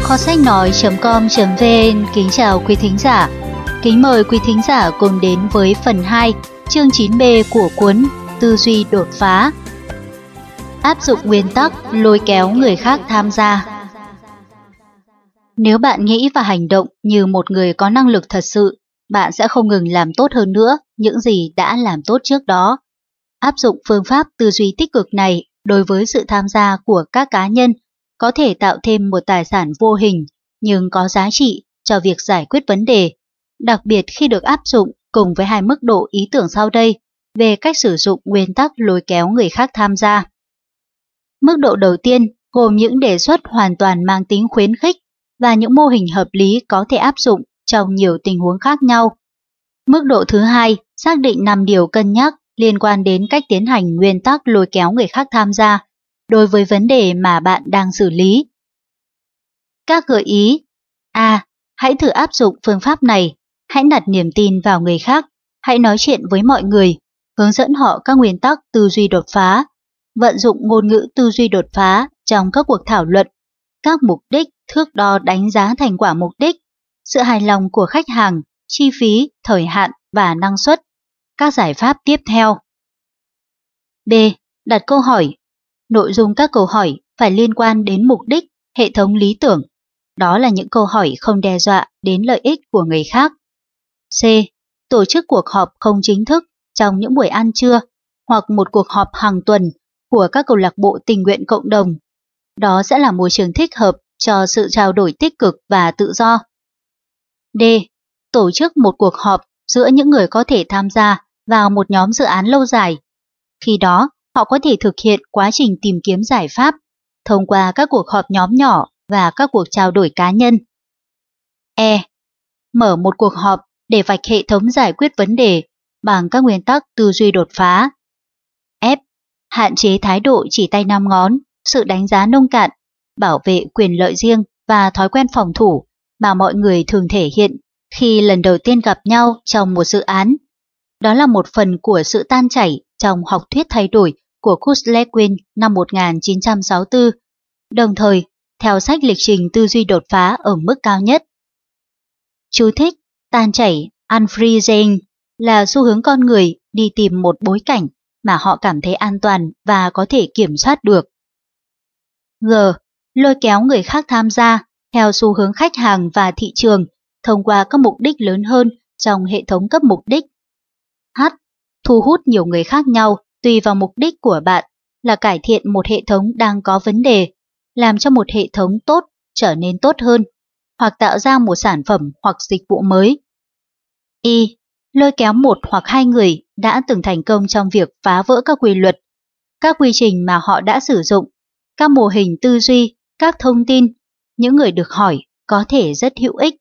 Kho sách nói.com.vn kính chào quý thính giả. Kính mời quý thính giả cùng đến với phần 2, chương 9B của cuốn Tư duy đột phá. Áp dụng nguyên tắc lôi kéo người khác tham gia. Nếu bạn nghĩ và hành động như một người có năng lực thật sự, bạn sẽ không ngừng làm tốt hơn nữa những gì đã làm tốt trước đó. Áp dụng phương pháp tư duy tích cực này đối với sự tham gia của các cá nhân có thể tạo thêm một tài sản vô hình nhưng có giá trị cho việc giải quyết vấn đề, đặc biệt khi được áp dụng cùng với hai mức độ ý tưởng sau đây về cách sử dụng nguyên tắc lôi kéo người khác tham gia. Mức độ đầu tiên gồm những đề xuất hoàn toàn mang tính khuyến khích và những mô hình hợp lý có thể áp dụng trong nhiều tình huống khác nhau. Mức độ thứ hai xác định 5 điều cân nhắc liên quan đến cách tiến hành nguyên tắc lôi kéo người khác tham gia đối với vấn đề mà bạn đang xử lý. Các gợi ý: A. Hãy thử áp dụng phương pháp này. Hãy đặt niềm tin vào người khác. Hãy nói chuyện với mọi người, hướng dẫn họ các nguyên tắc tư duy đột phá, vận dụng ngôn ngữ tư duy đột phá trong các cuộc thảo luận, các mục đích, thước đo đánh giá thành quả mục đích, sự hài lòng của khách hàng, chi phí, thời hạn và năng suất. Các giải pháp tiếp theo. B. Đặt câu hỏi. Nội dung các câu hỏi phải liên quan đến mục đích, hệ thống lý tưởng. Đó là những câu hỏi không đe dọa đến lợi ích của người khác. C. Tổ chức cuộc họp không chính thức trong những buổi ăn trưa hoặc một cuộc họp hàng tuần của các câu lạc bộ tình nguyện cộng đồng. Đó sẽ là môi trường thích hợp cho sự trao đổi tích cực và tự do. D. Tổ chức một cuộc họp giữa những người có thể tham gia vào một nhóm dự án lâu dài. Khi đó, họ có thể thực hiện quá trình tìm kiếm giải pháp thông qua các cuộc họp nhóm nhỏ và các cuộc trao đổi cá nhân. E. Mở một cuộc họp để vạch hệ thống giải quyết vấn đề bằng các nguyên tắc tư duy đột phá. F. Hạn chế thái độ chỉ tay năm ngón, sự đánh giá nông cạn, bảo vệ quyền lợi riêng và thói quen phòng thủ mà mọi người thường thể hiện khi lần đầu tiên gặp nhau trong một dự án. Đó là một phần của sự tan chảy trong học thuyết thay đổi của Kuznets năm 1964, đồng thời theo sách lịch trình tư duy đột phá ở mức cao nhất. Chú thích: tan chảy, unfreezing, là xu hướng con người đi tìm một bối cảnh mà họ cảm thấy an toàn và có thể kiểm soát được. G. Lôi kéo người khác tham gia theo xu hướng khách hàng và thị trường thông qua các mục đích lớn hơn trong hệ thống cấp mục đích. H. Thu hút nhiều người khác nhau tùy vào mục đích của bạn là cải thiện một hệ thống đang có vấn đề, làm cho một hệ thống tốt trở nên tốt hơn, hoặc tạo ra một sản phẩm hoặc dịch vụ mới. Y. Lôi kéo một hoặc hai người đã từng thành công trong việc phá vỡ các quy luật, các quy trình mà họ đã sử dụng, các mô hình tư duy, các thông tin, những người được hỏi có thể rất hữu ích.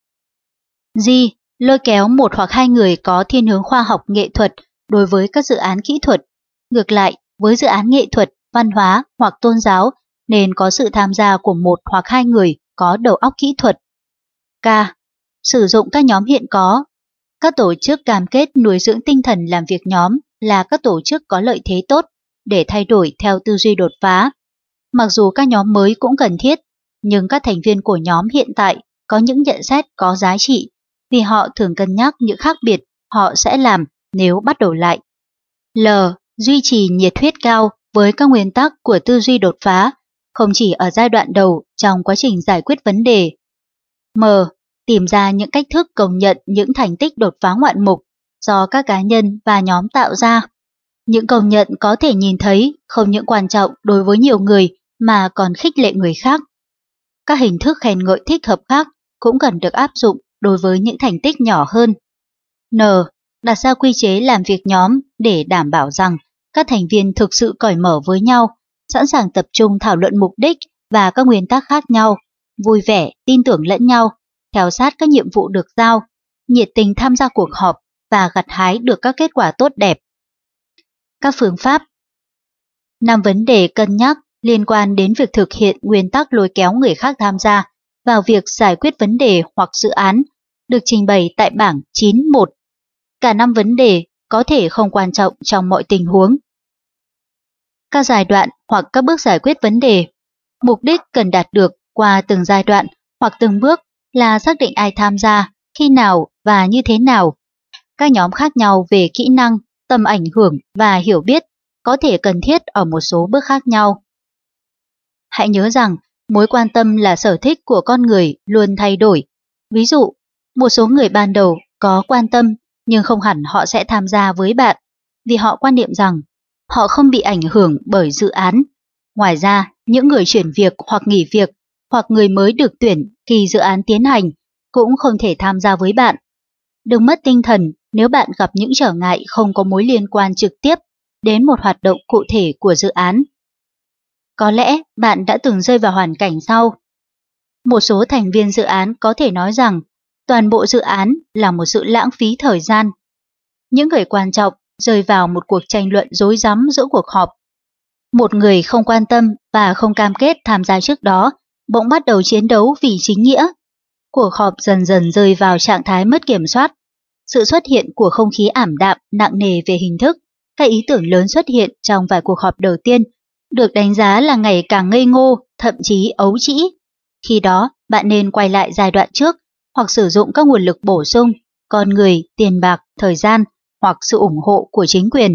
G. Lôi kéo một hoặc hai người có thiên hướng khoa học nghệ thuật đối với các dự án kỹ thuật. Ngược lại, với dự án nghệ thuật, văn hóa hoặc tôn giáo nên có sự tham gia của một hoặc hai người có đầu óc kỹ thuật. K. Sử dụng các nhóm hiện có. Các tổ chức cam kết nuôi dưỡng tinh thần làm việc nhóm là các tổ chức có lợi thế tốt để thay đổi theo tư duy đột phá. Mặc dù các nhóm mới cũng cần thiết, nhưng các thành viên của nhóm hiện tại có những nhận xét có giá trị vì họ thường cân nhắc những khác biệt họ sẽ làm nếu bắt đầu lại. L. Duy trì nhiệt huyết cao với các nguyên tắc của tư duy đột phá, không chỉ ở giai đoạn đầu trong quá trình giải quyết vấn đề. M. Tìm ra những cách thức công nhận những thành tích đột phá ngoạn mục do các cá nhân và nhóm tạo ra. Những công nhận có thể nhìn thấy không những quan trọng đối với nhiều người mà còn khích lệ người khác. Các hình thức khen ngợi thích hợp khác cũng cần được áp dụng đối với những thành tích nhỏ hơn. N. Đặt ra quy chế làm việc nhóm để đảm bảo rằng các thành viên thực sự cởi mở với nhau, sẵn sàng tập trung thảo luận mục đích và các nguyên tắc khác nhau, vui vẻ, tin tưởng lẫn nhau, theo sát các nhiệm vụ được giao, nhiệt tình tham gia cuộc họp và gặt hái được các kết quả tốt đẹp. Các phương pháp. 5 vấn đề cân nhắc liên quan đến việc thực hiện nguyên tắc lôi kéo người khác tham gia vào việc giải quyết vấn đề hoặc dự án được trình bày tại bảng 9.1. Cả 5 vấn đề có thể không quan trọng trong mọi tình huống. Các giai đoạn hoặc các bước giải quyết vấn đề. Mục đích cần đạt được qua từng giai đoạn hoặc từng bước là xác định ai tham gia, khi nào và như thế nào. Các nhóm khác nhau về kỹ năng, tầm ảnh hưởng và hiểu biết có thể cần thiết ở một số bước khác nhau. Hãy nhớ rằng mối quan tâm là sở thích của con người luôn thay đổi. Ví dụ, một số người ban đầu có quan tâm nhưng không hẳn họ sẽ tham gia với bạn vì họ quan niệm rằng họ không bị ảnh hưởng bởi dự án. Ngoài ra, những người chuyển việc hoặc nghỉ việc hoặc người mới được tuyển khi dự án tiến hành cũng không thể tham gia với bạn. Đừng mất tinh thần nếu bạn gặp những trở ngại không có mối liên quan trực tiếp đến một hoạt động cụ thể của dự án. Có lẽ bạn đã từng rơi vào hoàn cảnh sau. Một số thành viên dự án có thể nói rằng toàn bộ dự án là một sự lãng phí thời gian. Những người quan trọng rơi vào một cuộc tranh luận rối rắm giữa cuộc họp. Một người không quan tâm và không cam kết tham gia trước đó bỗng bắt đầu chiến đấu vì chính nghĩa. Cuộc họp dần dần rơi vào trạng thái mất kiểm soát. Sự xuất hiện của không khí ảm đạm, nặng nề về hình thức, các ý tưởng lớn xuất hiện trong vài cuộc họp đầu tiên, được đánh giá là ngày càng ngây ngô, thậm chí ấu trĩ. Khi đó, bạn nên quay lại giai đoạn trước, hoặc sử dụng các nguồn lực bổ sung, con người, tiền bạc, thời gian, hoặc sự ủng hộ của chính quyền.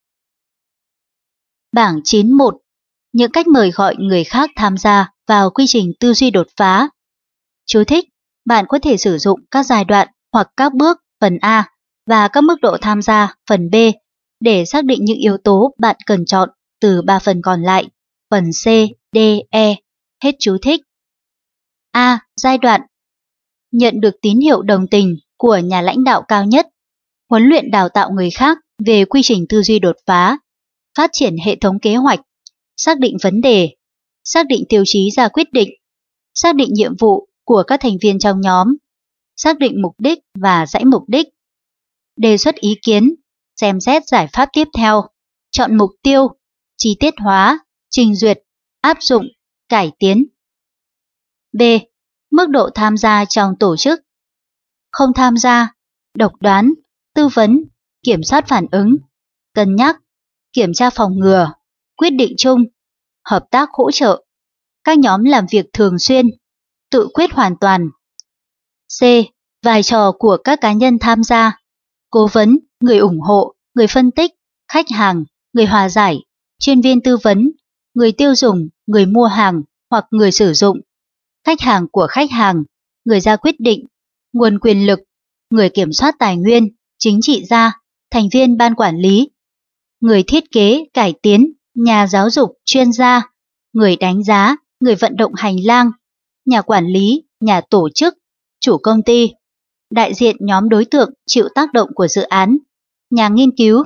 Bảng 9.1. Những cách mời gọi người khác tham gia vào quy trình tư duy đột phá. Chú thích: bạn có thể sử dụng các giai đoạn hoặc các bước phần A và các mức độ tham gia phần B để xác định những yếu tố bạn cần chọn từ 3 phần còn lại, phần C, D, E. Hết chú thích. A. Giai đoạn: nhận được tín hiệu đồng tình của nhà lãnh đạo cao nhất, huấn luyện đào tạo người khác về quy trình tư duy đột phá, phát triển hệ thống kế hoạch, xác định vấn đề, xác định tiêu chí ra quyết định, xác định nhiệm vụ của các thành viên trong nhóm, xác định mục đích và dãy mục đích, đề xuất ý kiến, xem xét giải pháp tiếp theo, chọn mục tiêu, chi tiết hóa, trình duyệt, áp dụng, cải tiến. B. Mức độ tham gia trong tổ chức: không tham gia, độc đoán, tư vấn, kiểm soát phản ứng, cân nhắc, kiểm tra phòng ngừa, quyết định chung, hợp tác hỗ trợ, các nhóm làm việc thường xuyên, tự quyết hoàn toàn. C. Vai trò của các cá nhân tham gia: cố vấn, người ủng hộ, người phân tích, khách hàng, người hòa giải, chuyên viên tư vấn, người tiêu dùng, người mua hàng hoặc người sử dụng, khách hàng của khách hàng, người ra quyết định, nguồn quyền lực, người kiểm soát tài nguyên, chính trị gia, thành viên ban quản lý, người thiết kế, cải tiến, nhà giáo dục, chuyên gia, người đánh giá, người vận động hành lang, nhà quản lý, nhà tổ chức, chủ công ty, đại diện nhóm đối tượng chịu tác động của dự án, nhà nghiên cứu.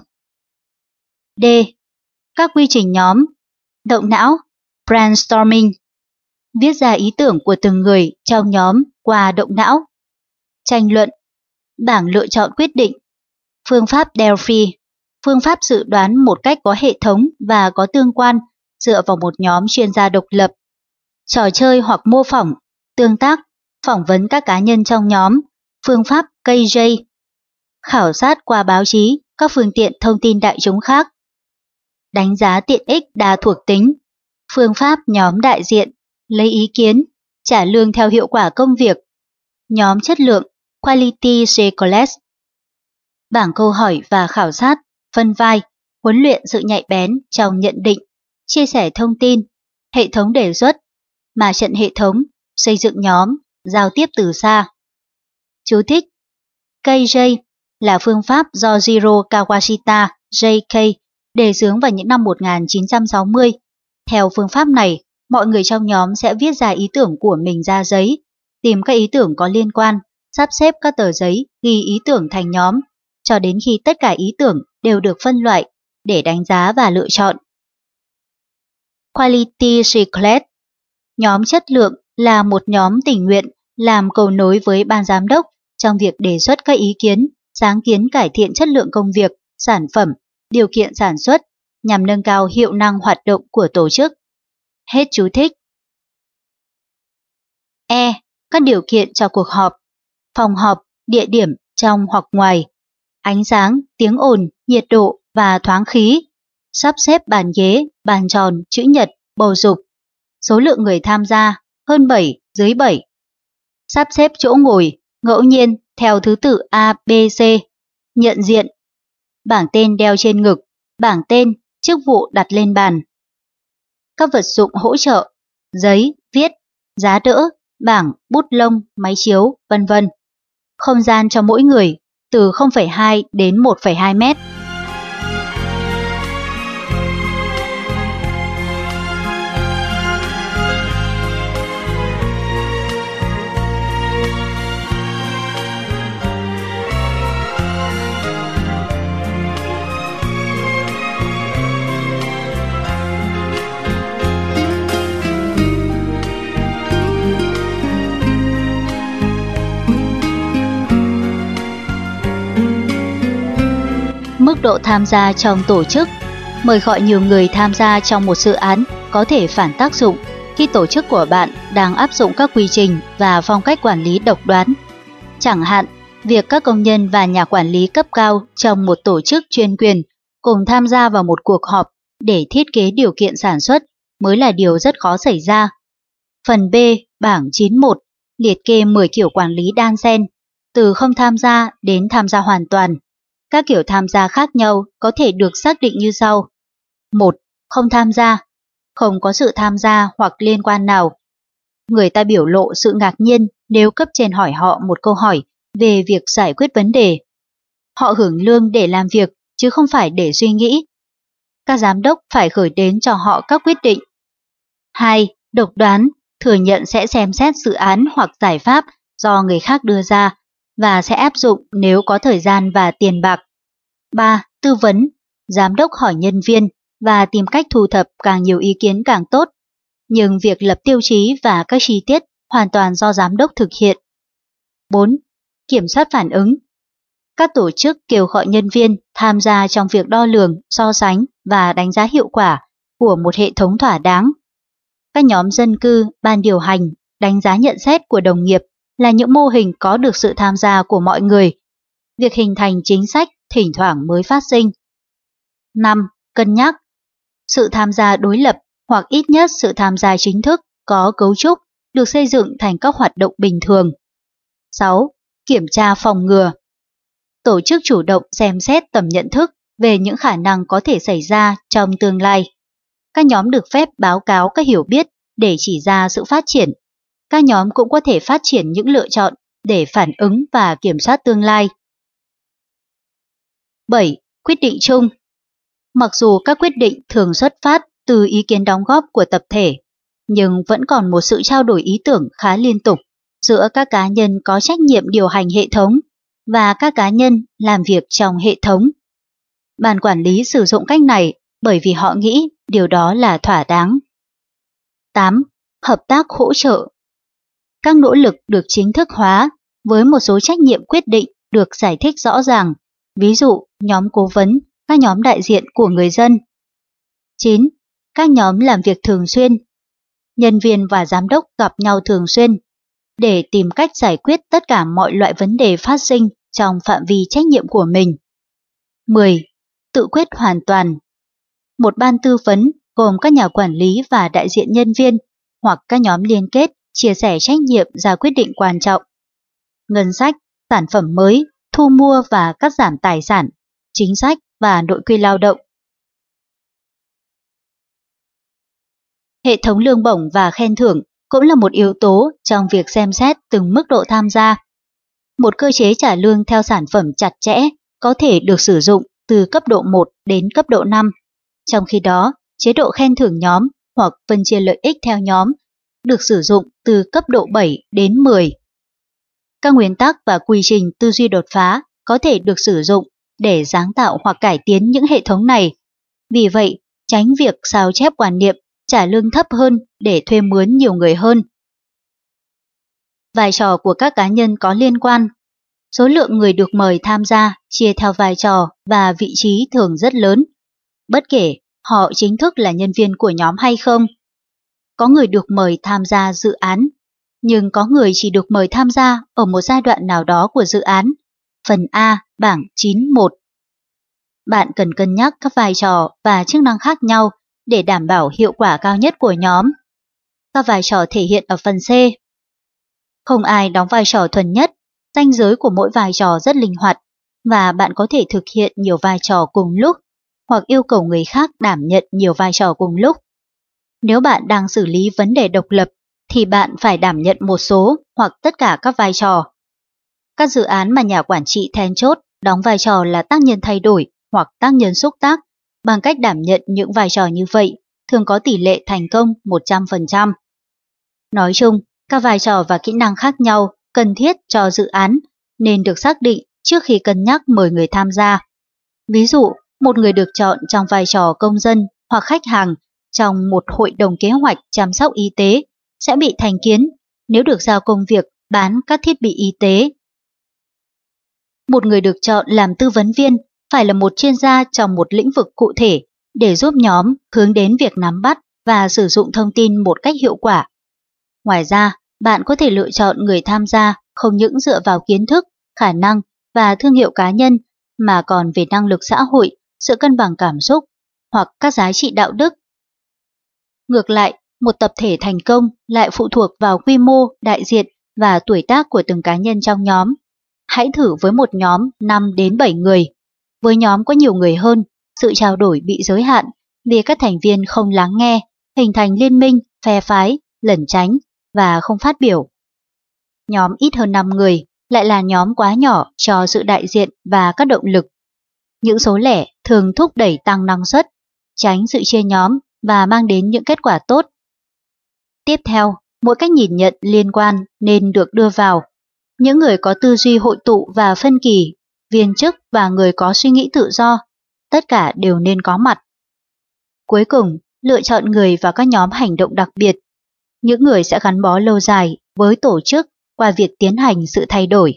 D. Các quy trình nhóm: động não, brainstorming, viết ra ý tưởng của từng người trong nhóm qua động não, tranh luận, bảng lựa chọn quyết định, phương pháp Delphi, phương pháp dự đoán một cách có hệ thống và có tương quan dựa vào một nhóm chuyên gia độc lập, trò chơi hoặc mô phỏng, tương tác, phỏng vấn các cá nhân trong nhóm, phương pháp KJ, khảo sát qua báo chí, các phương tiện thông tin đại chúng khác, đánh giá tiện ích đa thuộc tính, phương pháp nhóm đại diện, lấy ý kiến, trả lương theo hiệu quả công việc, nhóm chất lượng, Quality Checklist, bảng câu hỏi và khảo sát, phân vai, huấn luyện sự nhạy bén trong nhận định, chia sẻ thông tin, hệ thống đề xuất, mà trận hệ thống, xây dựng nhóm, giao tiếp từ xa. Chú thích: KJ là phương pháp do Jiro Kawashita JK đề xướng vào những năm 1960. Theo phương pháp này, mọi người trong nhóm sẽ viết ra ý tưởng của mình ra giấy, tìm các ý tưởng có liên quan, sắp xếp các tờ giấy ghi ý tưởng thành nhóm, cho đến khi tất cả ý tưởng đều được phân loại để đánh giá và lựa chọn. Quality Checklist: nhóm chất lượng là một nhóm tình nguyện làm cầu nối với ban giám đốc trong việc đề xuất các ý kiến, sáng kiến cải thiện chất lượng công việc, sản phẩm, điều kiện sản xuất nhằm nâng cao hiệu năng hoạt động của tổ chức. Hết chú thích. E. Các điều kiện cho cuộc họp: phòng họp, địa điểm trong hoặc ngoài, ánh sáng, tiếng ồn, nhiệt độ và thoáng khí, sắp xếp bàn ghế, bàn tròn, chữ nhật, bầu dục, số lượng người tham gia, hơn 7, dưới 7. Sắp xếp chỗ ngồi, ngẫu nhiên, theo thứ tự A, B, C. Nhận diện. Bảng tên đeo trên ngực, bảng tên, chức vụ đặt lên bàn. Các vật dụng hỗ trợ, giấy, viết, giá đỡ, bảng, bút lông, máy chiếu, vân vân. Không gian cho mỗi người, từ 0,2 đến 1,2 mét. Mức độ tham gia trong tổ chức. Mời gọi nhiều người tham gia trong một dự án có thể phản tác dụng khi tổ chức của bạn đang áp dụng các quy trình và phong cách quản lý độc đoán. Chẳng hạn, việc các công nhân và nhà quản lý cấp cao trong một tổ chức chuyên quyền cùng tham gia vào một cuộc họp để thiết kế điều kiện sản xuất mới là điều rất khó xảy ra. Phần B, bảng 91, liệt kê 10 kiểu quản lý đan xen, từ không tham gia đến tham gia hoàn toàn. Các kiểu tham gia khác nhau có thể được xác định như sau. 1. Không tham gia. Không có sự tham gia hoặc liên quan nào. Người ta biểu lộ sự ngạc nhiên nếu cấp trên hỏi họ một câu hỏi về việc giải quyết vấn đề. Họ hưởng lương để làm việc chứ không phải để suy nghĩ. Các giám đốc phải gửi đến cho họ các quyết định. 2. Độc đoán. Thừa nhận sẽ xem xét dự án hoặc giải pháp do người khác đưa ra và sẽ áp dụng nếu có thời gian và tiền bạc. 3. Tư vấn. Giám đốc hỏi nhân viên và tìm cách thu thập càng nhiều ý kiến càng tốt. Nhưng việc lập tiêu chí và các chi tiết hoàn toàn do giám đốc thực hiện. 4. Kiểm soát phản ứng. Các tổ chức kêu gọi nhân viên tham gia trong việc đo lường, so sánh và đánh giá hiệu quả của một hệ thống thỏa đáng. Các nhóm dân cư, ban điều hành, đánh giá nhận xét của đồng nghiệp là những mô hình có được sự tham gia của mọi người. Việc hình thành chính sách thỉnh thoảng mới phát sinh. 5. Cân nhắc. Sự tham gia đối lập hoặc ít nhất sự tham gia chính thức có cấu trúc được xây dựng thành các hoạt động bình thường. 6. Kiểm tra phòng ngừa. Tổ chức chủ động xem xét tầm nhận thức về những khả năng có thể xảy ra trong tương lai. Các nhóm được phép báo cáo các hiểu biết để chỉ ra sự phát triển. Các nhóm cũng có thể phát triển những lựa chọn để phản ứng và kiểm soát tương lai. 7. Quyết định chung. Mặc dù các quyết định thường xuất phát từ ý kiến đóng góp của tập thể, nhưng vẫn còn một sự trao đổi ý tưởng khá liên tục giữa các cá nhân có trách nhiệm điều hành hệ thống và các cá nhân làm việc trong hệ thống. Ban quản lý sử dụng cách này bởi vì họ nghĩ điều đó là thỏa đáng. 8. Hợp tác hỗ trợ. Các nỗ lực được chính thức hóa với một số trách nhiệm quyết định được giải thích rõ ràng, ví dụ nhóm cố vấn, các nhóm đại diện của người dân. 9. Các nhóm làm việc thường xuyên. Nhân viên và giám đốc gặp nhau thường xuyên để tìm cách giải quyết tất cả mọi loại vấn đề phát sinh trong phạm vi trách nhiệm của mình. 10. Tự quyết hoàn toàn. Một ban tư vấn gồm các nhà quản lý và đại diện nhân viên hoặc các nhóm liên kết chia sẻ trách nhiệm ra quyết định quan trọng. Ngân sách, sản phẩm mới, thu mua và cắt giảm tài sản, chính sách và nội quy lao động. Hệ thống lương bổng và khen thưởng cũng là một yếu tố trong việc xem xét từng mức độ tham gia. Một cơ chế trả lương theo sản phẩm chặt chẽ có thể được sử dụng từ cấp độ 1 đến cấp độ 5. Trong khi đó, chế độ khen thưởng nhóm hoặc phân chia lợi ích theo nhóm được sử dụng từ cấp độ 7 đến 10. Các nguyên tắc và quy trình tư duy đột phá có thể được sử dụng để sáng tạo hoặc cải tiến những hệ thống này. Vì vậy, tránh việc sao chép quan niệm trả lương thấp hơn để thuê mướn nhiều người hơn. Vai trò của các cá nhân có liên quan. Số lượng người được mời tham gia chia theo vai trò và vị trí thường rất lớn, bất kể họ chính thức là nhân viên của nhóm hay không. Có người được mời tham gia dự án, nhưng có người chỉ được mời tham gia ở một giai đoạn nào đó của dự án. Phần A, bảng 91. Bạn cần cân nhắc các vai trò và chức năng khác nhau để đảm bảo hiệu quả cao nhất của nhóm. Các vai trò thể hiện ở phần C. Không ai đóng vai trò thuần nhất, ranh giới của mỗi vai trò rất linh hoạt và bạn có thể thực hiện nhiều vai trò cùng lúc hoặc yêu cầu người khác đảm nhận nhiều vai trò cùng lúc. Nếu bạn đang xử lý vấn đề độc lập thì bạn phải đảm nhận một số hoặc tất cả các vai trò. Các dự án mà nhà quản trị then chốt đóng vai trò là tác nhân thay đổi hoặc tác nhân xúc tác bằng cách đảm nhận những vai trò như vậy thường có tỷ lệ thành công 100%. Nói chung, các vai trò và kỹ năng khác nhau cần thiết cho dự án nên được xác định trước khi cân nhắc mời người tham gia. Ví dụ, một người được chọn trong vai trò công dân hoặc khách hàng trong một hội đồng kế hoạch chăm sóc y tế sẽ bị thành kiến nếu được giao công việc bán các thiết bị y tế. Một người được chọn làm tư vấn viên phải là một chuyên gia trong một lĩnh vực cụ thể để giúp nhóm hướng đến việc nắm bắt và sử dụng thông tin một cách hiệu quả. Ngoài ra, bạn có thể lựa chọn người tham gia không những dựa vào kiến thức, khả năng và thương hiệu cá nhân mà còn về năng lực xã hội, sự cân bằng cảm xúc hoặc các giá trị đạo đức. Ngược lại, một tập thể thành công lại phụ thuộc vào quy mô, đại diện và tuổi tác của từng cá nhân trong nhóm. Hãy thử với một nhóm 5 đến 7 người. Với nhóm có nhiều người hơn, sự trao đổi bị giới hạn vì các thành viên không lắng nghe, hình thành liên minh, phe phái, lẩn tránh và không phát biểu. Nhóm ít hơn 5 người lại là nhóm quá nhỏ cho sự đại diện và các động lực. Những số lẻ thường thúc đẩy tăng năng suất, tránh sự chia nhóm và mang đến những kết quả tốt. Tiếp theo, mỗi cách nhìn nhận liên quan nên được đưa vào. Những người có tư duy hội tụ và phân kỳ, viên chức và người có suy nghĩ tự do, tất cả đều nên có mặt. Cuối cùng, lựa chọn người vào các nhóm hành động đặc biệt. Những người sẽ gắn bó lâu dài với tổ chức qua việc tiến hành sự thay đổi.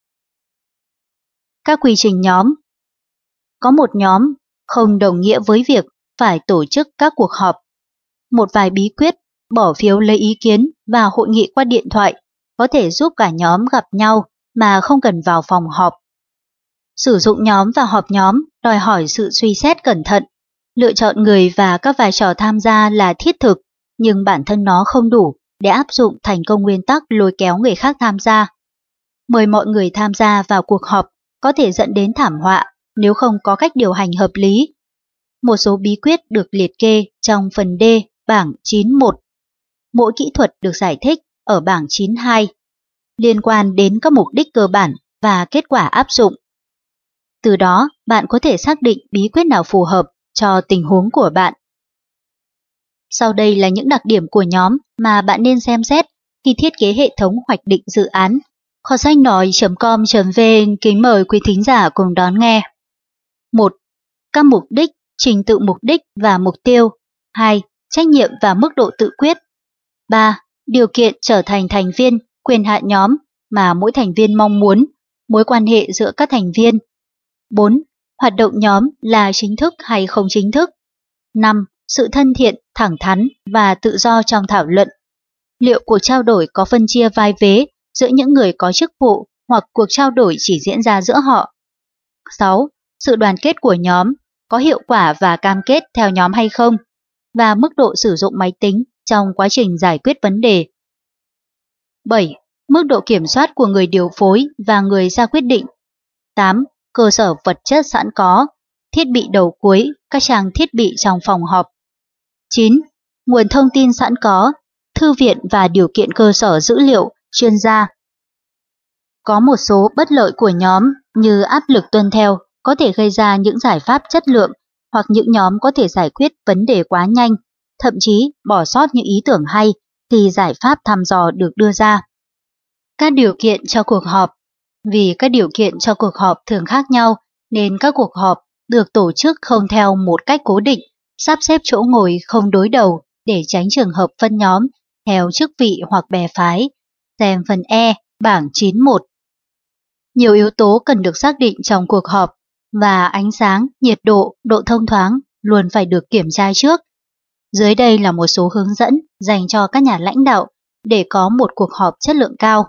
Các quy trình nhóm. Có một nhóm không đồng nghĩa với việc phải tổ chức các cuộc họp. Một vài bí quyết, bỏ phiếu lấy ý kiến và hội nghị qua điện thoại có thể giúp cả nhóm gặp nhau mà không cần vào phòng họp. Sử dụng nhóm và họp nhóm đòi hỏi sự suy xét cẩn thận. Lựa chọn người và các vai trò tham gia là thiết thực, nhưng bản thân nó không đủ để áp dụng thành công nguyên tắc lôi kéo người khác tham gia. Mời mọi người tham gia vào cuộc họp có thể dẫn đến thảm họa nếu không có cách điều hành hợp lý. Một số bí quyết được liệt kê trong phần D bảng 9.1. Mỗi kỹ thuật được giải thích ở bảng 9.2, liên quan đến các mục đích cơ bản và kết quả áp dụng. Từ đó, bạn có thể xác định bí quyết nào phù hợp cho tình huống của bạn. Sau đây là những đặc điểm của nhóm mà bạn nên xem xét khi thiết kế hệ thống hoạch định dự án. Kho sách nói.com.vn kính mời quý thính giả cùng đón nghe. 1. Các mục đích, trình tự mục đích và mục tiêu. 2. Trách nhiệm và mức độ tự quyết. 3. Điều kiện trở thành thành viên, quyền hạn nhóm mà mỗi thành viên mong muốn, mối quan hệ giữa các thành viên. 4. Hoạt động nhóm là chính thức hay không chính thức. 5. Sự thân thiện, thẳng thắn và tự do trong thảo luận. Liệu cuộc trao đổi có phân chia vai vế giữa những người có chức vụ hoặc cuộc trao đổi chỉ diễn ra giữa họ. 6. Sự đoàn kết của nhóm, có hiệu quả và cam kết theo nhóm hay không, và mức độ sử dụng máy tính trong quá trình giải quyết vấn đề. 7. Mức độ kiểm soát của người điều phối và người ra quyết định. 8. Cơ sở vật chất sẵn có, thiết bị đầu cuối, các trang thiết bị trong phòng họp. 9. Nguồn thông tin sẵn có, thư viện và điều kiện cơ sở dữ liệu, chuyên gia. Có một số bất lợi của nhóm như áp lực tuân theo có thể gây ra những giải pháp chất lượng hoặc những nhóm có thể giải quyết vấn đề quá nhanh, thậm chí bỏ sót những ý tưởng hay khi giải pháp thăm dò được đưa ra. Các điều kiện cho cuộc họp. Vì các điều kiện cho cuộc họp thường khác nhau nên các cuộc họp được tổ chức không theo một cách cố định, sắp xếp chỗ ngồi không đối đầu để tránh trường hợp phân nhóm theo chức vị hoặc bè phái. Xem phần E, bảng 9.1. Nhiều yếu tố cần được xác định trong cuộc họp và ánh sáng, nhiệt độ, độ thông thoáng luôn phải được kiểm tra trước. Dưới đây là một số hướng dẫn dành cho các nhà lãnh đạo để có một cuộc họp chất lượng cao.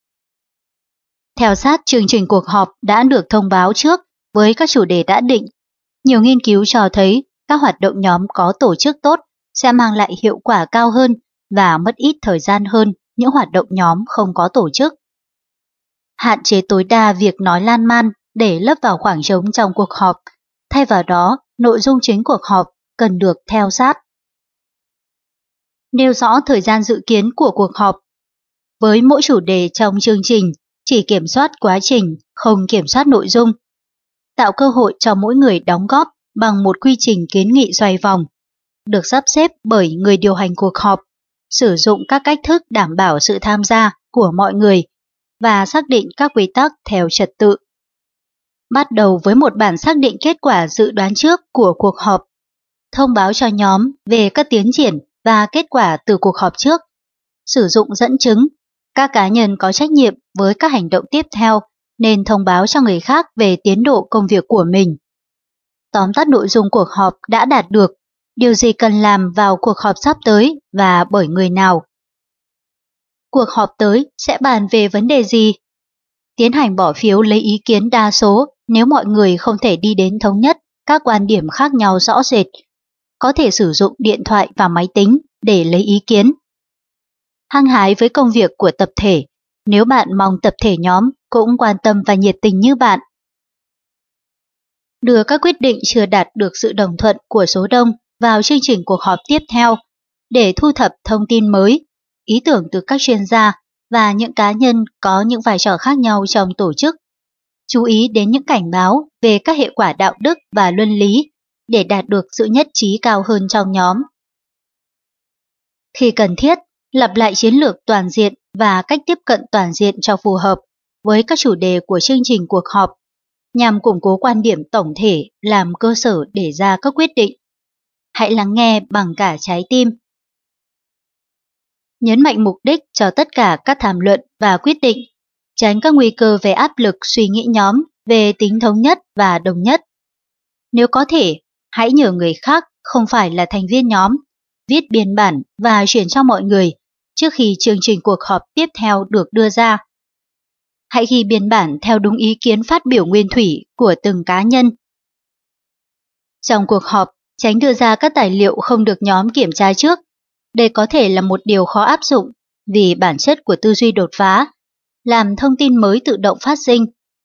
Theo sát chương trình cuộc họp đã được thông báo trước với các chủ đề đã định. Nhiều nghiên cứu cho thấy các hoạt động nhóm có tổ chức tốt sẽ mang lại hiệu quả cao hơn và mất ít thời gian hơn những hoạt động nhóm không có tổ chức. Hạn chế tối đa việc nói lan man để lấp vào khoảng trống trong cuộc họp. Thay vào đó, nội dung chính cuộc họp cần được theo sát. Nêu rõ thời gian dự kiến của cuộc họp. Với mỗi chủ đề trong chương trình, chỉ kiểm soát quá trình, không kiểm soát nội dung. Tạo cơ hội cho mỗi người đóng góp bằng một quy trình kiến nghị xoay vòng, được sắp xếp bởi người điều hành cuộc họp, sử dụng các cách thức đảm bảo sự tham gia của mọi người và xác định các quy tắc theo trật tự. Bắt đầu với một bản xác định kết quả dự đoán trước của cuộc họp, thông báo cho nhóm về các tiến triển và kết quả từ cuộc họp trước, sử dụng dẫn chứng. Các cá nhân có trách nhiệm với các hành động tiếp theo nên thông báo cho người khác về tiến độ công việc của mình. Tóm tắt nội dung cuộc họp đã đạt được, điều gì cần làm vào cuộc họp sắp tới và bởi người nào. Cuộc họp tới sẽ bàn về vấn đề gì? Tiến hành bỏ phiếu lấy ý kiến đa số nếu mọi người không thể đi đến thống nhất các quan điểm khác nhau rõ rệt. Có thể sử dụng điện thoại và máy tính để lấy ý kiến. Hăng hái với công việc của tập thể, nếu bạn mong tập thể nhóm cũng quan tâm và nhiệt tình như bạn. Đưa các quyết định chưa đạt được sự đồng thuận của số đông vào chương trình cuộc họp tiếp theo để thu thập thông tin mới, ý tưởng từ các chuyên gia và những cá nhân có những vai trò khác nhau trong tổ chức. Chú ý đến những cảnh báo về các hệ quả đạo đức và luân lý để đạt được sự nhất trí cao hơn trong nhóm. Khi cần thiết, lặp lại chiến lược toàn diện và cách tiếp cận toàn diện cho phù hợp với các chủ đề của chương trình cuộc họp, nhằm củng cố quan điểm tổng thể làm cơ sở để ra các quyết định. Hãy lắng nghe bằng cả trái tim. Nhấn mạnh mục đích cho tất cả các thảo luận và quyết định, tránh các nguy cơ về áp lực suy nghĩ nhóm về tính thống nhất và đồng nhất. Nếu có thể, hãy nhờ người khác không phải là thành viên nhóm, viết biên bản và chuyển cho mọi người trước khi chương trình cuộc họp tiếp theo được đưa ra. Hãy ghi biên bản theo đúng ý kiến phát biểu nguyên thủy của từng cá nhân. Trong cuộc họp, tránh đưa ra các tài liệu không được nhóm kiểm tra trước. Đây có thể là một điều khó áp dụng vì bản chất của tư duy đột phá, làm thông tin mới tự động phát sinh.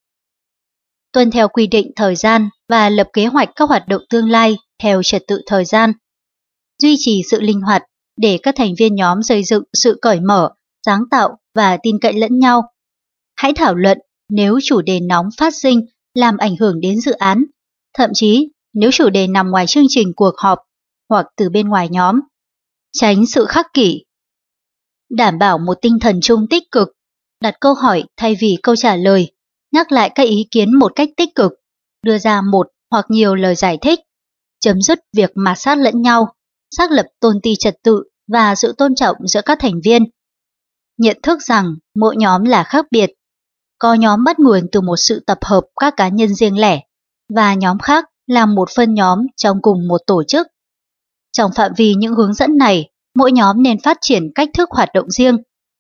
Tuân theo quy định thời gian và lập kế hoạch các hoạt động tương lai theo trật tự thời gian. Duy trì sự linh hoạt để các thành viên nhóm xây dựng sự cởi mở, sáng tạo và tin cậy lẫn nhau. Hãy thảo luận nếu chủ đề nóng phát sinh làm ảnh hưởng đến dự án, thậm chí nếu chủ đề nằm ngoài chương trình cuộc họp hoặc từ bên ngoài nhóm. Tránh sự khắc kỷ. Đảm bảo một tinh thần chung tích cực, đặt câu hỏi thay vì câu trả lời, nhắc lại các ý kiến một cách tích cực, đưa ra một hoặc nhiều lời giải thích, chấm dứt việc mạt sát lẫn nhau, xác lập tôn ti trật tự và sự tôn trọng giữa các thành viên. Nhận thức rằng mỗi nhóm là khác biệt. Có nhóm bắt nguồn từ một sự tập hợp các cá nhân riêng lẻ, và nhóm khác là một phân nhóm trong cùng một tổ chức. Trong phạm vi những hướng dẫn này, mỗi nhóm nên phát triển cách thức hoạt động riêng.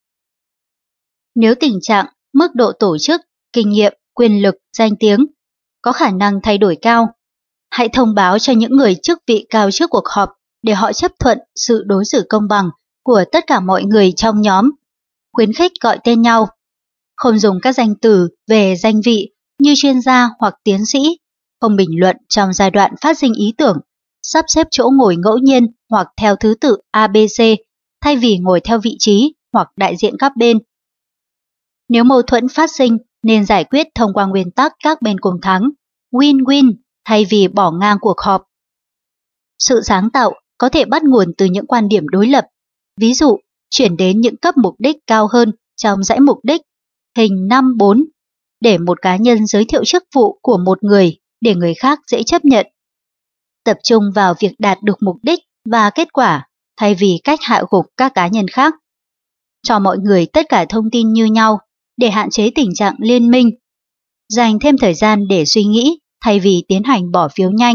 Nếu tình trạng, mức độ tổ chức, kinh nghiệm, quyền lực, danh tiếng có khả năng thay đổi cao, hãy thông báo cho những người chức vị cao trước cuộc họp để họ chấp thuận sự đối xử công bằng của tất cả mọi người trong nhóm. Khuyến khích gọi tên nhau. Không dùng các danh từ về danh vị như chuyên gia hoặc tiến sĩ. Không bình luận trong giai đoạn phát sinh ý tưởng. Sắp xếp chỗ ngồi ngẫu nhiên hoặc theo thứ tự ABC thay vì ngồi theo vị trí hoặc đại diện các bên. Nếu mâu thuẫn phát sinh, nên giải quyết thông qua nguyên tắc các bên cùng thắng, win-win thay vì bỏ ngang cuộc họp. Sự sáng tạo có thể bắt nguồn từ những quan điểm đối lập, ví dụ chuyển đến những cấp mục đích cao hơn trong dãy mục đích, hình 5-4, để một cá nhân giới thiệu chức vụ của một người để người khác dễ chấp nhận. Tập trung vào việc đạt được mục đích và kết quả thay vì cách hạ gục các cá nhân khác. Cho mọi người tất cả thông tin như nhau để hạn chế tình trạng liên minh. Dành thêm thời gian để suy nghĩ thay vì tiến hành bỏ phiếu nhanh.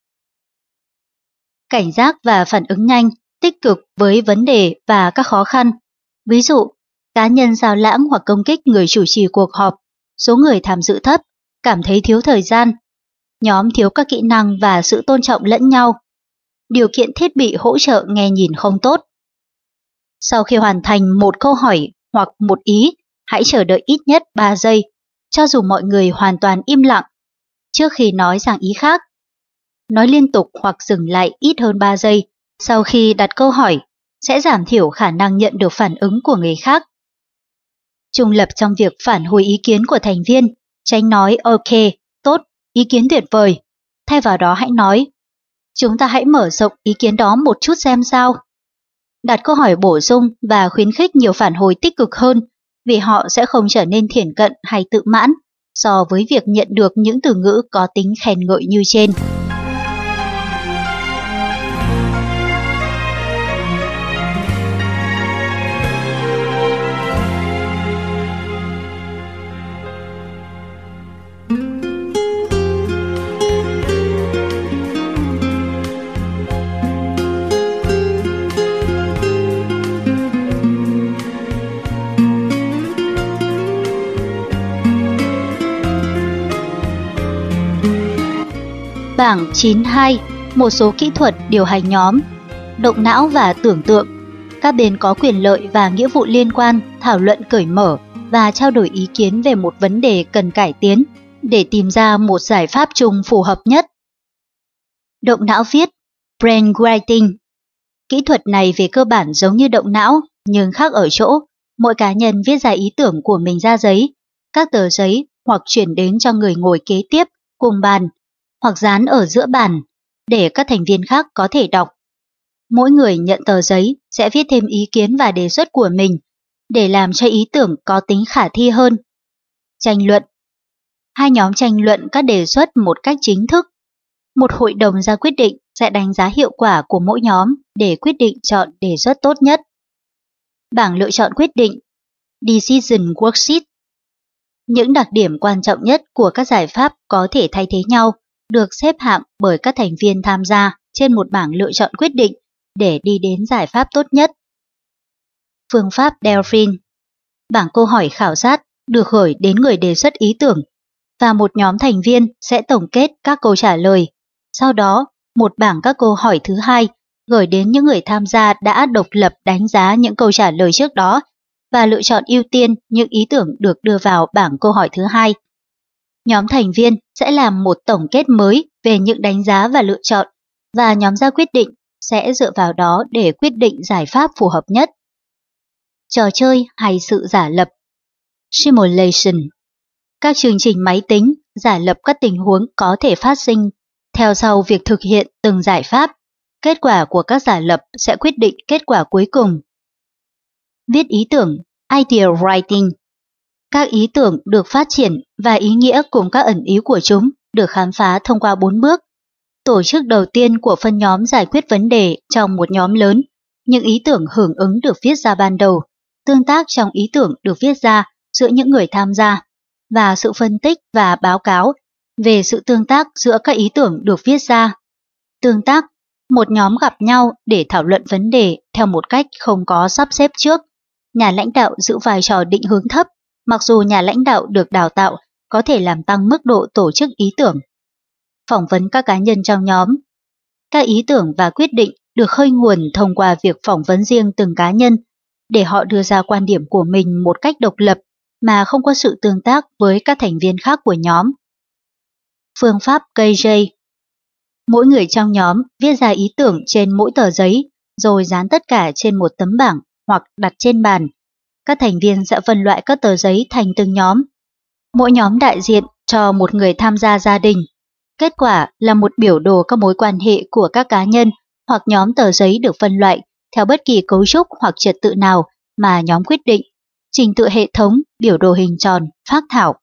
Cảnh giác và phản ứng nhanh, tích cực với vấn đề và các khó khăn. Ví dụ, cá nhân xao lãng hoặc công kích người chủ trì cuộc họp, số người tham dự thấp, cảm thấy thiếu thời gian. Nhóm thiếu các kỹ năng và sự tôn trọng lẫn nhau. Điều kiện thiết bị hỗ trợ nghe nhìn không tốt. Sau khi hoàn thành một câu hỏi hoặc một ý, hãy chờ đợi ít nhất 3 giây, cho dù mọi người hoàn toàn im lặng, trước khi nói sang ý khác. Nói liên tục hoặc dừng lại ít hơn 3 giây sau khi đặt câu hỏi sẽ giảm thiểu khả năng nhận được phản ứng của người khác. Trung lập trong việc phản hồi ý kiến của thành viên, tránh nói ok, tốt, ý kiến tuyệt vời. Thay vào đó hãy nói, chúng ta hãy mở rộng ý kiến đó một chút xem sao. Đặt câu hỏi bổ sung và khuyến khích nhiều phản hồi tích cực hơn, vì họ sẽ không trở nên thiển cận hay tự mãn so với việc nhận được những từ ngữ có tính khen ngợi như trên. Bảng 92, một số kỹ thuật điều hành nhóm, động não và tưởng tượng. Các bên có quyền lợi và nghĩa vụ liên quan thảo luận cởi mở và trao đổi ý kiến về một vấn đề cần cải tiến để tìm ra một giải pháp chung phù hợp nhất. Động não viết, brainwriting. Kỹ thuật này về cơ bản giống như động não, nhưng khác ở chỗ, mỗi cá nhân viết ra ý tưởng của mình ra giấy, các tờ giấy hoặc chuyển đến cho người ngồi kế tiếp cùng bàn, hoặc dán ở giữa bàn, để các thành viên khác có thể đọc. Mỗi người nhận tờ giấy sẽ viết thêm ý kiến và đề xuất của mình, để làm cho ý tưởng có tính khả thi hơn. Tranh luận. Hai nhóm tranh luận các đề xuất một cách chính thức. Một hội đồng ra quyết định sẽ đánh giá hiệu quả của mỗi nhóm để quyết định chọn đề xuất tốt nhất. Bảng lựa chọn quyết định, Decision Worksheet. Những đặc điểm quan trọng nhất của các giải pháp có thể thay thế nhau được xếp hạng bởi các thành viên tham gia trên một bảng lựa chọn quyết định để đi đến giải pháp tốt nhất. Phương pháp Delphine. Bảng câu hỏi khảo sát được gửi đến người đề xuất ý tưởng và một nhóm thành viên sẽ tổng kết các câu trả lời. Sau đó, một bảng các câu hỏi thứ hai gửi đến những người tham gia đã độc lập đánh giá những câu trả lời trước đó và lựa chọn ưu tiên những ý tưởng được đưa vào bảng câu hỏi thứ hai. Nhóm thành viên sẽ làm một tổng kết mới về những đánh giá và lựa chọn, và nhóm ra quyết định sẽ dựa vào đó để quyết định giải pháp phù hợp nhất. Trò chơi hay sự giả lập. Simulation. Các chương trình máy tính giả lập các tình huống có thể phát sinh theo sau việc thực hiện từng giải pháp. Kết quả của các giả lập sẽ quyết định kết quả cuối cùng. Viết ý tưởng, idea writing. Các ý tưởng được phát triển và ý nghĩa cùng các ẩn ý của chúng được khám phá thông qua 4 bước. Tổ chức đầu tiên của phân nhóm giải quyết vấn đề trong một nhóm lớn. Những ý tưởng hưởng ứng được viết ra ban đầu, tương tác trong ý tưởng được viết ra giữa những người tham gia, và sự phân tích và báo cáo về sự tương tác giữa các ý tưởng được viết ra. Tương tác, một nhóm gặp nhau để thảo luận vấn đề theo một cách không có sắp xếp trước. Nhà lãnh đạo giữ vai trò định hướng thấp, mặc dù nhà lãnh đạo được đào tạo có thể làm tăng mức độ tổ chức ý tưởng. Phỏng vấn các cá nhân trong nhóm. Các ý tưởng và quyết định được khơi nguồn thông qua việc phỏng vấn riêng từng cá nhân, để họ đưa ra quan điểm của mình một cách độc lập mà không có sự tương tác với các thành viên khác của nhóm. Phương pháp KJ. Mỗi người trong nhóm viết ra ý tưởng trên mỗi tờ giấy, rồi dán tất cả trên một tấm bảng hoặc đặt trên bàn. Các thành viên sẽ phân loại các tờ giấy thành từng nhóm. Mỗi nhóm đại diện cho một người tham gia gia đình. Kết quả là một biểu đồ các mối quan hệ của các cá nhân hoặc nhóm tờ giấy được phân loại theo bất kỳ cấu trúc hoặc trật tự nào mà nhóm quyết định. Trình tự hệ thống, biểu đồ hình tròn, phác thảo.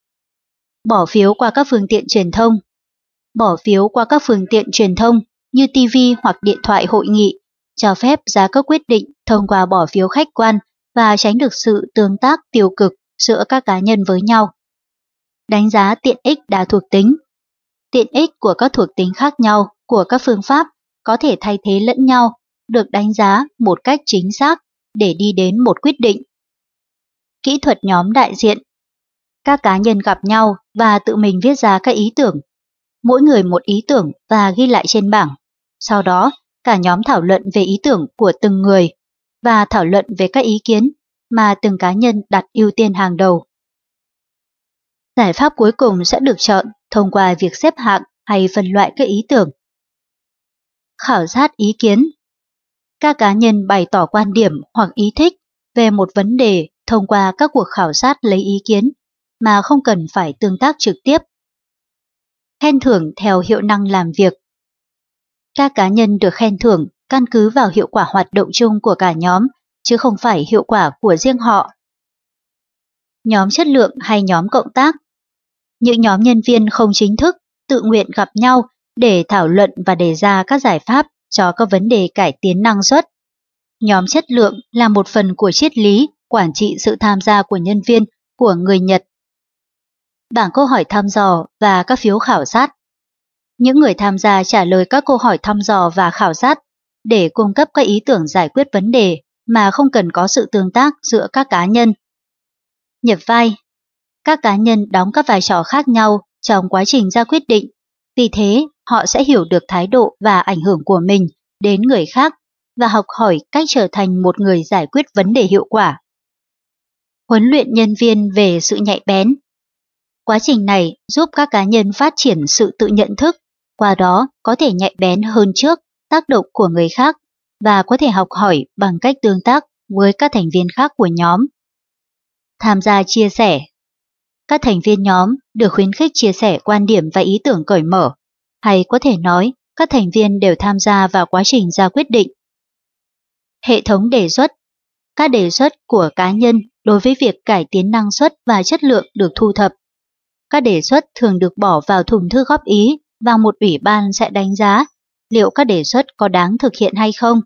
Bỏ phiếu qua các phương tiện truyền thông. Bỏ phiếu qua các phương tiện truyền thông như TV hoặc điện thoại hội nghị, cho phép ra các quyết định thông qua bỏ phiếu khách quan và tránh được sự tương tác tiêu cực giữa các cá nhân với nhau. Đánh giá tiện ích đa thuộc tính. Tiện ích của các thuộc tính khác nhau của các phương pháp có thể thay thế lẫn nhau, được đánh giá một cách chính xác để đi đến một quyết định. Kỹ thuật nhóm đại diện. Các cá nhân gặp nhau và tự mình viết ra các ý tưởng. Mỗi người một ý tưởng và ghi lại trên bảng. Sau đó, cả nhóm thảo luận về ý tưởng của từng người. và thảo luận về các ý kiến mà từng cá nhân đặt ưu tiên hàng đầu. Giải pháp cuối cùng sẽ được chọn thông qua việc xếp hạng hay phân loại các ý tưởng. Khảo sát ý kiến. Các cá nhân bày tỏ quan điểm hoặc ý thích về một vấn đề thông qua các cuộc khảo sát lấy ý kiến mà không cần phải tương tác trực tiếp. Khen thưởng theo hiệu năng làm việc. Các cá nhân được khen thưởng căn cứ vào hiệu quả hoạt động chung của cả nhóm, chứ không phải hiệu quả của riêng họ. Nhóm chất lượng hay nhóm cộng tác. Những nhóm nhân viên không chính thức tự nguyện gặp nhau để thảo luận và đề ra các giải pháp cho các vấn đề cải tiến năng suất. Nhóm chất lượng là một phần của triết lý quản trị sự tham gia của nhân viên của người Nhật. Bảng câu hỏi thăm dò và các phiếu khảo sát. Những người tham gia trả lời các câu hỏi thăm dò và khảo sát để cung cấp các ý tưởng giải quyết vấn đề mà không cần có sự tương tác giữa các cá nhân. Nhập vai. Các cá nhân đóng các vai trò khác nhau trong quá trình ra quyết định, vì thế họ sẽ hiểu được thái độ và ảnh hưởng của mình đến người khác và học hỏi cách trở thành một người giải quyết vấn đề hiệu quả. Huấn luyện nhân viên về sự nhạy bén. Quá trình này giúp các cá nhân phát triển sự tự nhận thức, qua đó có thể nhạy bén hơn trước tác động của người khác và có thể học hỏi bằng cách tương tác với các thành viên khác của nhóm. Tham gia chia sẻ. Các thành viên nhóm được khuyến khích chia sẻ quan điểm và ý tưởng cởi mở, hay có thể nói các thành viên đều tham gia vào quá trình ra quyết định. Hệ thống đề xuất. Các đề xuất của cá nhân đối với việc cải tiến năng suất và chất lượng được thu thập. Các đề xuất thường được bỏ vào thùng thư góp ý và một ủy ban sẽ đánh giá liệu các đề xuất có đáng thực hiện hay không.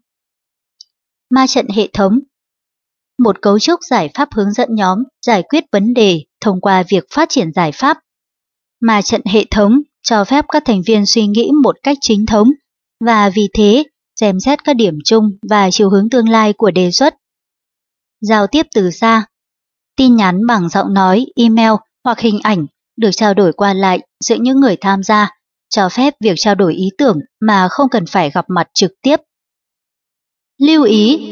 Ma trận hệ thống. Một cấu trúc giải pháp hướng dẫn nhóm giải quyết vấn đề thông qua việc phát triển giải pháp. Ma trận hệ thống cho phép các thành viên suy nghĩ một cách chính thống và vì thế xem xét các điểm chung và chiều hướng tương lai của đề xuất. Giao tiếp từ xa. Tin nhắn bằng giọng nói, email hoặc hình ảnh được trao đổi qua lại giữa những người tham gia, cho phép việc trao đổi ý tưởng mà không cần phải gặp mặt trực tiếp. Lưu ý.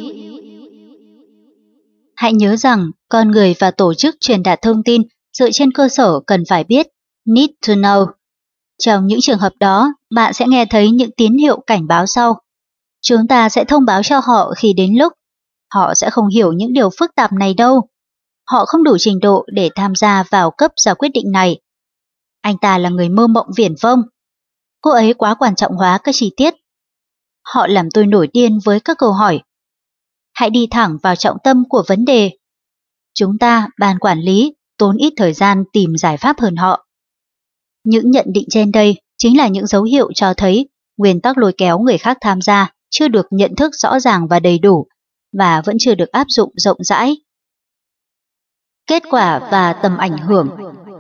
Hãy nhớ rằng con người và tổ chức truyền đạt thông tin dựa trên cơ sở cần phải biết, need to know. Trong những trường hợp đó, bạn sẽ nghe thấy những tín hiệu cảnh báo sau. Chúng ta sẽ thông báo cho họ khi đến lúc. Họ sẽ không hiểu những điều phức tạp này đâu. Họ không đủ trình độ để tham gia vào cấp ra quyết định này. Anh ta là người mơ mộng viển vông. Cô ấy quá quan trọng hóa các chi tiết. Họ làm tôi nổi điên với các câu hỏi. Hãy đi thẳng vào trọng tâm của vấn đề. Chúng ta, ban quản lý, tốn ít thời gian tìm giải pháp hơn họ. Những nhận định trên đây chính là những dấu hiệu cho thấy nguyên tắc lôi kéo người khác tham gia chưa được nhận thức rõ ràng và đầy đủ và vẫn chưa được áp dụng rộng rãi. Kết quả và tầm ảnh hưởng.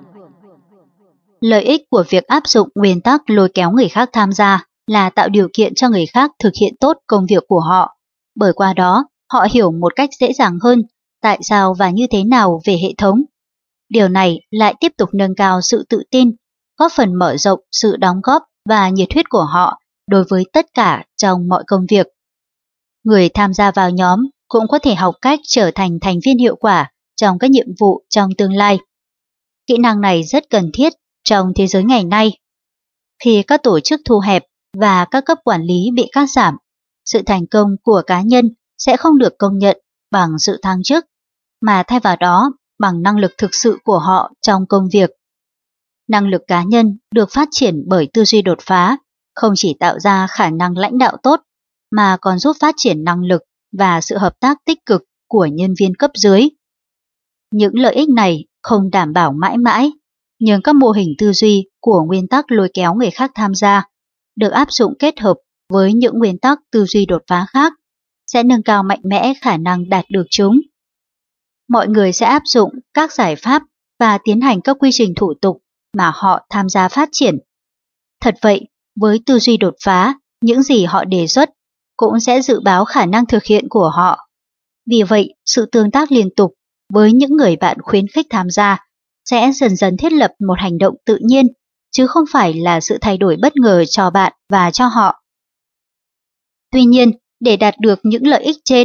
Lợi ích của việc áp dụng nguyên tắc lôi kéo người khác tham gia là tạo điều kiện cho người khác thực hiện tốt công việc của họ, bởi qua đó họ hiểu một cách dễ dàng hơn tại sao và như thế nào về hệ thống. Điều này lại tiếp tục nâng cao sự tự tin, góp phần mở rộng sự đóng góp và nhiệt huyết của họ đối với tất cả trong mọi công việc. Người tham gia vào nhóm cũng có thể học cách trở thành thành viên hiệu quả trong các nhiệm vụ trong tương lai. Kỹ năng này rất cần thiết trong thế giới ngày nay. Khi các tổ chức thu hẹp và các cấp quản lý bị cắt giảm, sự thành công của cá nhân sẽ không được công nhận bằng sự thăng chức, mà thay vào đó bằng năng lực thực sự của họ trong công việc. Năng lực cá nhân được phát triển bởi tư duy đột phá, không chỉ tạo ra khả năng lãnh đạo tốt, mà còn giúp phát triển năng lực và sự hợp tác tích cực của nhân viên cấp dưới. Những lợi ích này không đảm bảo mãi mãi, nhưng các mô hình tư duy của nguyên tắc lôi kéo người khác tham gia được áp dụng kết hợp với những nguyên tắc tư duy đột phá khác sẽ nâng cao mạnh mẽ khả năng đạt được chúng. Mọi người sẽ áp dụng các giải pháp và tiến hành các quy trình thủ tục mà họ tham gia phát triển. Thật vậy, với tư duy đột phá, những gì họ đề xuất cũng sẽ dự báo khả năng thực hiện của họ. Vì vậy, sự tương tác liên tục với những người bạn khuyến khích tham gia sẽ dần dần thiết lập một hành động tự nhiên, chứ không phải là sự thay đổi bất ngờ cho bạn và cho họ. Tuy nhiên, để đạt được những lợi ích trên,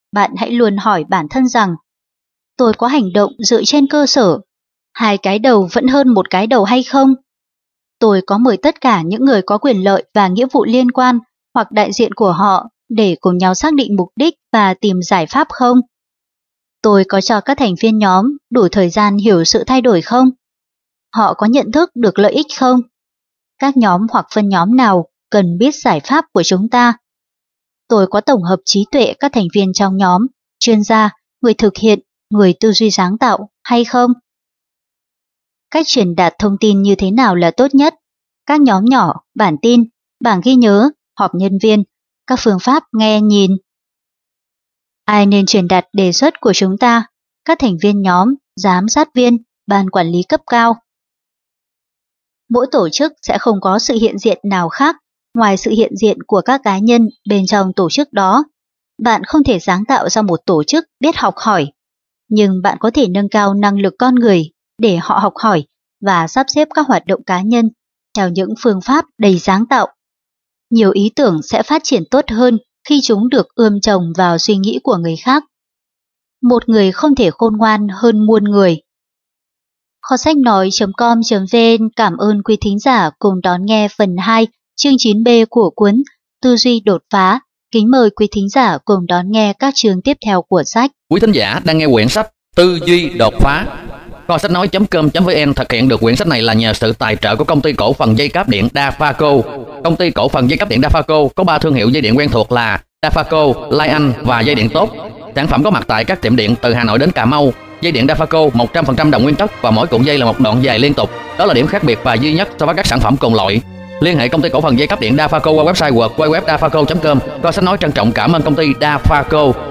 bạn hãy luôn hỏi bản thân rằng tôi có hành động dựa trên cơ sở 2 cái đầu vẫn hơn 1 cái đầu hay không? Tôi có mời tất cả những người có quyền lợi và nghĩa vụ liên quan hoặc đại diện của họ để cùng nhau xác định mục đích và tìm giải pháp không? Tôi có cho các thành viên nhóm đủ thời gian hiểu sự thay đổi không? Họ có nhận thức được lợi ích không? Các nhóm hoặc phân nhóm nào cần biết giải pháp của chúng ta? Tôi có tổng hợp trí tuệ các thành viên trong nhóm, chuyên gia, người thực hiện, người tư duy sáng tạo hay không? Cách truyền đạt thông tin như thế nào là tốt nhất? Các nhóm nhỏ, bản tin, bảng ghi nhớ, họp nhân viên, các phương pháp nghe nhìn. Ai nên truyền đạt đề xuất của chúng ta? Các thành viên nhóm, giám sát viên, ban quản lý cấp cao. Mỗi tổ chức sẽ không có sự hiện diện nào khác ngoài sự hiện diện của các cá nhân bên trong tổ chức đó. Bạn không thể sáng tạo ra một tổ chức biết học hỏi, nhưng bạn có thể nâng cao năng lực con người để họ học hỏi và sắp xếp các hoạt động cá nhân theo những phương pháp đầy sáng tạo. Nhiều ý tưởng sẽ phát triển tốt hơn khi chúng được ươm trồng vào suy nghĩ của người khác. Một người không thể khôn ngoan hơn muôn người. Kho sách nói.com.vn cảm ơn quý thính giả cùng đón nghe phần 2 chương 9B của cuốn Tư duy đột phá. Kính mời quý thính giả cùng đón nghe các chương tiếp theo của sách. Quý thính giả đang nghe quyển sách Tư duy đột phá. Kho sách nói.com.vn thực hiện được quyển sách này là nhờ sự tài trợ của công ty cổ phần dây cáp điện Dafaco. Công ty cổ phần dây cáp điện Dafaco có 3 thương hiệu dây điện quen thuộc là Dafaco, Lai Anh và dây điện tốt. Sản phẩm có mặt tại các tiệm điện từ Hà Nội đến Cà Mau. Dây điện Dafaco 100% đồng nguyên tấc và mỗi cuộn dây là một đoạn dài liên tục. Đó là điểm khác biệt và duy nhất so với các sản phẩm cùng loại. Liên hệ công ty cổ phần dây cáp điện Dafaco qua website www.dafaco.com. Kho sách nói trân trọng cảm ơn công ty Dafaco